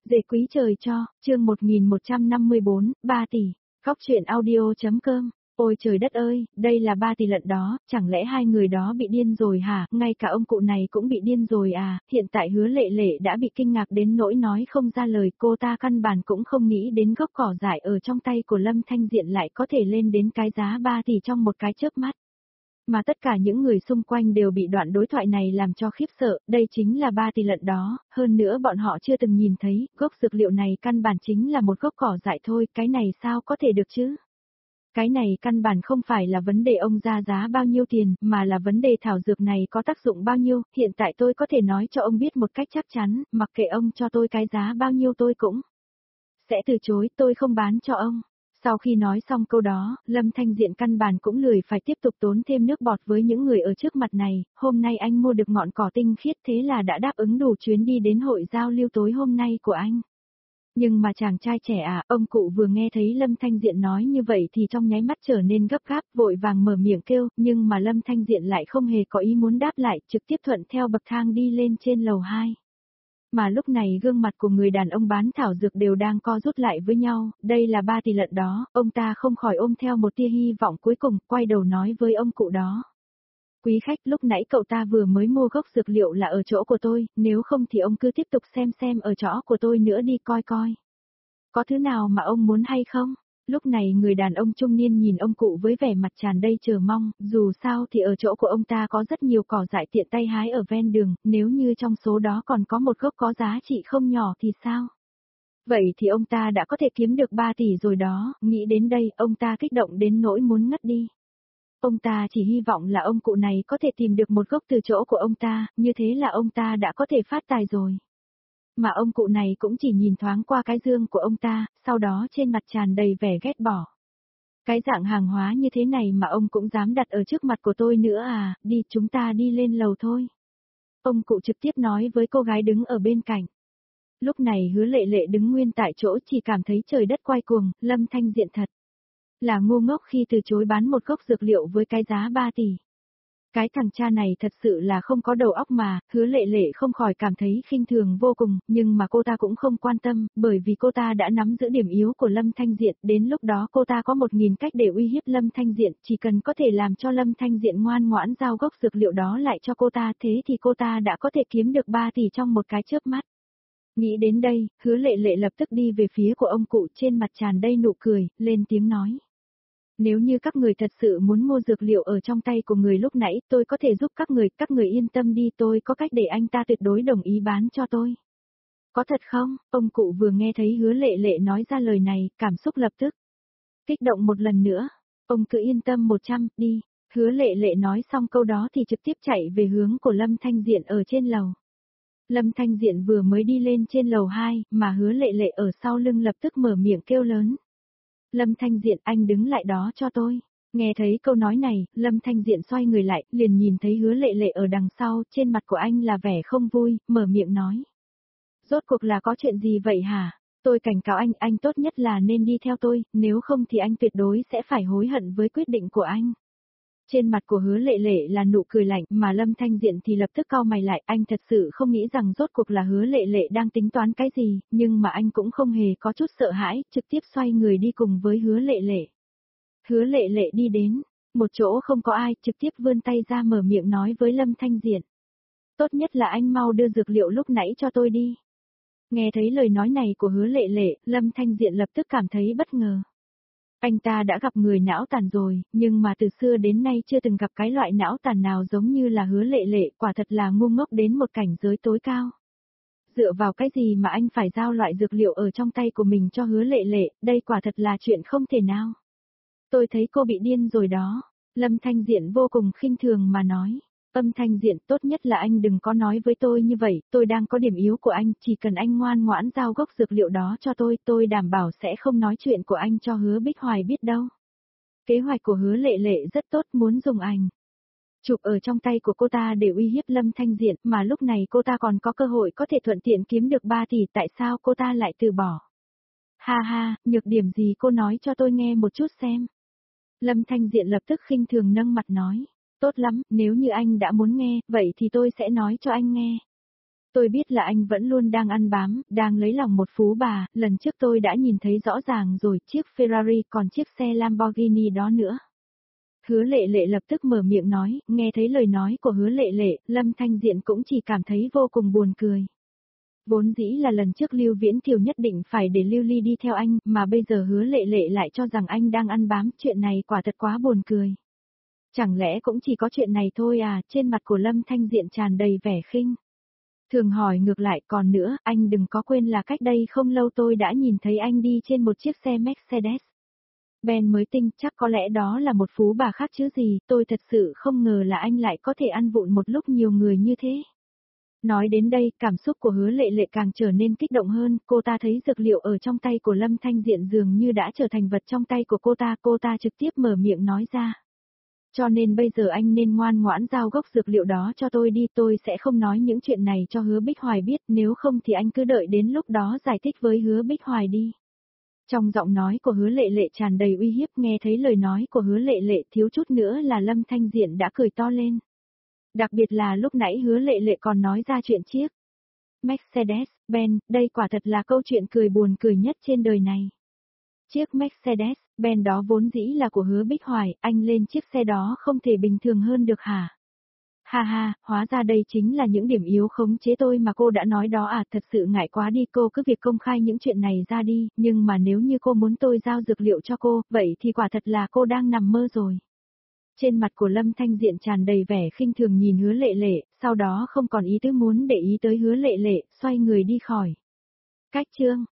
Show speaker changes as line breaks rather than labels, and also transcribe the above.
Dễ quý trời cho, chương 1154, 3 tỷ, khóc chuyện audio.com. Ôi trời đất ơi, đây là 3 tỷ lận đó, chẳng lẽ hai người đó bị điên rồi hả, ngay cả ông cụ này cũng bị điên rồi à, hiện tại Hứa Lệ Lệ đã bị kinh ngạc đến nỗi nói không ra lời, cô ta căn bản cũng không nghĩ đến gốc cỏ dại ở trong tay của Lâm Thanh Diện lại có thể lên đến cái giá 3 tỷ trong một cái chớp mắt. Mà tất cả những người xung quanh đều bị đoạn đối thoại này làm cho khiếp sợ, đây chính là 3 tỷ lận đó, hơn nữa bọn họ chưa từng nhìn thấy, gốc dược liệu này căn bản chính là một gốc cỏ dại thôi, cái này sao có thể được chứ? Cái này căn bản không phải là vấn đề ông ra giá bao nhiêu tiền, mà là vấn đề thảo dược này có tác dụng bao nhiêu, hiện tại tôi có thể nói cho ông biết một cách chắc chắn, mặc kệ ông cho tôi cái giá bao nhiêu tôi cũng sẽ từ chối, tôi không bán cho ông. Sau khi nói xong câu đó, Lâm Thanh Diện căn bản cũng lười phải tiếp tục tốn thêm nước bọt với những người ở trước mặt này, hôm nay anh mua được ngọn cỏ tinh khiết thế là đã đáp ứng đủ chuyến đi đến hội giao lưu tối hôm nay của anh. Nhưng mà chàng trai trẻ à, ông cụ vừa nghe thấy Lâm Thanh Diện nói như vậy thì trong nháy mắt trở nên gấp gáp, vội vàng mở miệng kêu, nhưng mà Lâm Thanh Diện lại không hề có ý muốn đáp lại, trực tiếp thuận theo bậc thang đi lên trên lầu 2. Mà lúc này gương mặt của người đàn ông bán thảo dược đều đang co rút lại với nhau, đây là 3 tỷ lận đó, ông ta không khỏi ôm theo một tia hy vọng cuối cùng, quay đầu nói với ông cụ đó. Quý khách, lúc nãy cậu ta vừa mới mua gốc dược liệu là ở chỗ của tôi, nếu không thì ông cứ tiếp tục xem ở chỗ của tôi nữa đi coi coi. Có thứ nào mà ông muốn hay không? Lúc này người đàn ông trung niên nhìn ông cụ với vẻ mặt tràn đầy chờ mong, dù sao thì ở chỗ của ông ta có rất nhiều cỏ dại tiện tay hái ở ven đường, nếu như trong số đó còn có một gốc có giá trị không nhỏ thì sao? Vậy thì ông ta đã có thể kiếm được 3 tỷ rồi đó, nghĩ đến đây ông ta kích động đến nỗi muốn ngất đi. Ông ta chỉ hy vọng là ông cụ này có thể tìm được một gốc từ chỗ của ông ta, như thế là ông ta đã có thể phát tài rồi. Mà ông cụ này cũng chỉ nhìn thoáng qua cái dương của ông ta, sau đó trên mặt tràn đầy vẻ ghét bỏ. Cái dạng hàng hóa như thế này mà ông cũng dám đặt ở trước mặt của tôi nữa à, đi chúng ta đi lên lầu thôi. Ông cụ trực tiếp nói với cô gái đứng ở bên cạnh. Lúc này Hứa Lệ Lệ đứng nguyên tại chỗ chỉ cảm thấy trời đất quay cuồng, Lâm Thanh Diện thật là ngu ngốc khi từ chối bán một gốc dược liệu với cái giá 3 tỷ. Cái thằng cha này thật sự là không có đầu óc mà, Hứa Lệ Lệ không khỏi cảm thấy khinh thường vô cùng, nhưng mà cô ta cũng không quan tâm, bởi vì cô ta đã nắm giữ điểm yếu của Lâm Thanh Diện, đến lúc đó cô ta có 1000 cách để uy hiếp Lâm Thanh Diện, chỉ cần có thể làm cho Lâm Thanh Diện ngoan ngoãn giao gốc dược liệu đó lại cho cô ta, thế thì cô ta đã có thể kiếm được 3 tỷ trong một cái chớp mắt. Nghĩ đến đây, Hứa Lệ Lệ lập tức đi về phía của ông cụ trên mặt tràn đầy nụ cười, lên tiếng nói. Nếu như các người thật sự muốn mua dược liệu ở trong tay của người lúc nãy, tôi có thể giúp các người yên tâm đi, tôi có cách để anh ta tuyệt đối đồng ý bán cho tôi. Có thật không? Ông cụ vừa nghe thấy Hứa Lệ Lệ nói ra lời này, cảm xúc lập tức kích động một lần nữa. Ông cứ yên tâm 100, đi. Hứa Lệ Lệ nói xong câu đó thì trực tiếp chạy về hướng của Lâm Thanh Diện ở trên lầu. Lâm Thanh Diện vừa mới đi lên trên lầu 2, mà Hứa Lệ Lệ ở sau lưng lập tức mở miệng kêu lớn. Lâm Thanh Diện, anh đứng lại đó cho tôi. Nghe thấy câu nói này, Lâm Thanh Diện xoay người lại, liền nhìn thấy Hứa Lệ Lệ ở đằng sau, trên mặt của anh là vẻ không vui, mở miệng nói. Rốt cuộc là có chuyện gì vậy hả? Tôi cảnh cáo anh tốt nhất là nên đi theo tôi, nếu không thì anh tuyệt đối sẽ phải hối hận với quyết định của anh. Trên mặt của Hứa Lệ Lệ là nụ cười lạnh, mà Lâm Thanh Diện thì lập tức cau mày lại, anh thật sự không nghĩ rằng rốt cuộc là Hứa Lệ Lệ đang tính toán cái gì, nhưng mà anh cũng không hề có chút sợ hãi, trực tiếp xoay người đi cùng với Hứa Lệ Lệ. Hứa Lệ Lệ đi đến một chỗ không có ai, trực tiếp vươn tay ra mở miệng nói với Lâm Thanh Diện. Tốt nhất là anh mau đưa dược liệu lúc nãy cho tôi đi. Nghe thấy lời nói này của Hứa Lệ Lệ, Lâm Thanh Diện lập tức cảm thấy bất ngờ. Anh ta đã gặp người não tàn rồi, nhưng mà từ xưa đến nay chưa từng gặp cái loại não tàn nào giống như là Hứa Lệ Lệ, quả thật là ngu ngốc đến một cảnh giới tối cao. Dựa vào cái gì mà anh phải giao loại dược liệu ở trong tay của mình cho Hứa Lệ Lệ, đây quả thật là chuyện không thể nào. Tôi thấy cô bị điên rồi đó. Lâm Thanh Diện vô cùng khinh thường mà nói. Âm Thanh Diện, tốt nhất là anh đừng có nói với tôi như vậy, tôi đang có điểm yếu của anh, chỉ cần anh ngoan ngoãn giao gốc dược liệu đó cho tôi đảm bảo sẽ không nói chuyện của anh cho Hứa Bích Hoài biết đâu. Kế hoạch của Hứa Lệ Lệ rất tốt, muốn dùng ảnh chụp ở trong tay của cô ta để uy hiếp Lâm Thanh Diện, mà lúc này cô ta còn có cơ hội có thể thuận tiện kiếm được 3 tỷ, tại sao cô ta lại từ bỏ? Ha ha, nhược điểm gì cô nói cho tôi nghe một chút xem. Lâm Thanh Diện lập tức khinh thường nâng mặt nói. Tốt lắm, nếu như anh đã muốn nghe, vậy thì tôi sẽ nói cho anh nghe. Tôi biết là anh vẫn luôn đang ăn bám, đang lấy lòng một phú bà, lần trước tôi đã nhìn thấy rõ ràng rồi, chiếc Ferrari còn chiếc xe Lamborghini đó nữa. Hứa Lệ Lệ lập tức mở miệng nói, nghe thấy lời nói của Hứa Lệ Lệ, Lâm Thanh Diện cũng chỉ cảm thấy vô cùng buồn cười. Vốn dĩ là lần trước Lưu Viễn Kiều nhất định phải để Lưu Ly đi theo anh, mà bây giờ Hứa Lệ Lệ lại cho rằng anh đang ăn bám, chuyện này quả thật quá buồn cười. Chẳng lẽ cũng chỉ có chuyện này thôi à, trên mặt của Lâm Thanh Diện tràn đầy vẻ khinh. Thường hỏi ngược lại, còn nữa, anh đừng có quên là cách đây không lâu tôi đã nhìn thấy anh đi trên một chiếc xe Mercedes Ben mới tinh, chắc có lẽ đó là một phú bà khác chứ gì, tôi thật sự không ngờ là anh lại có thể ăn vụng một lúc nhiều người như thế. Nói đến đây, cảm xúc của Hứa Lệ Lệ càng trở nên kích động hơn, cô ta thấy dược liệu ở trong tay của Lâm Thanh Diện dường như đã trở thành vật trong tay của cô ta trực tiếp mở miệng nói ra. Cho nên bây giờ anh nên ngoan ngoãn giao gốc dược liệu đó cho tôi đi, tôi sẽ không nói những chuyện này cho Hứa Bích Hoài biết, nếu không thì anh cứ đợi đến lúc đó giải thích với Hứa Bích Hoài đi. Trong giọng nói của Hứa Lệ Lệ tràn đầy uy hiếp, nghe thấy lời nói của Hứa Lệ Lệ thiếu chút nữa là Lâm Thanh Diện đã cười to lên. Đặc biệt là lúc nãy Hứa Lệ Lệ còn nói ra chuyện chiếc Mercedes-Benz, đây quả thật là câu chuyện cười buồn cười nhất trên đời này. Chiếc Mercedes-Benz đó vốn dĩ là của Hứa Bích Hoài, anh lên chiếc xe đó không thể bình thường hơn được hả? Ha ha, hóa ra đây chính là những điểm yếu khống chế tôi mà cô đã nói đó à, thật sự ngại quá đi, cô cứ việc công khai những chuyện này ra đi, nhưng mà nếu như cô muốn tôi giao dược liệu cho cô, vậy thì quả thật là cô đang nằm mơ rồi. Trên mặt của Lâm Thanh Diện tràn đầy vẻ khinh thường nhìn Hứa Lệ Lệ, sau đó không còn ý tứ muốn để ý tới Hứa Lệ Lệ, xoay người đi khỏi. Cách chương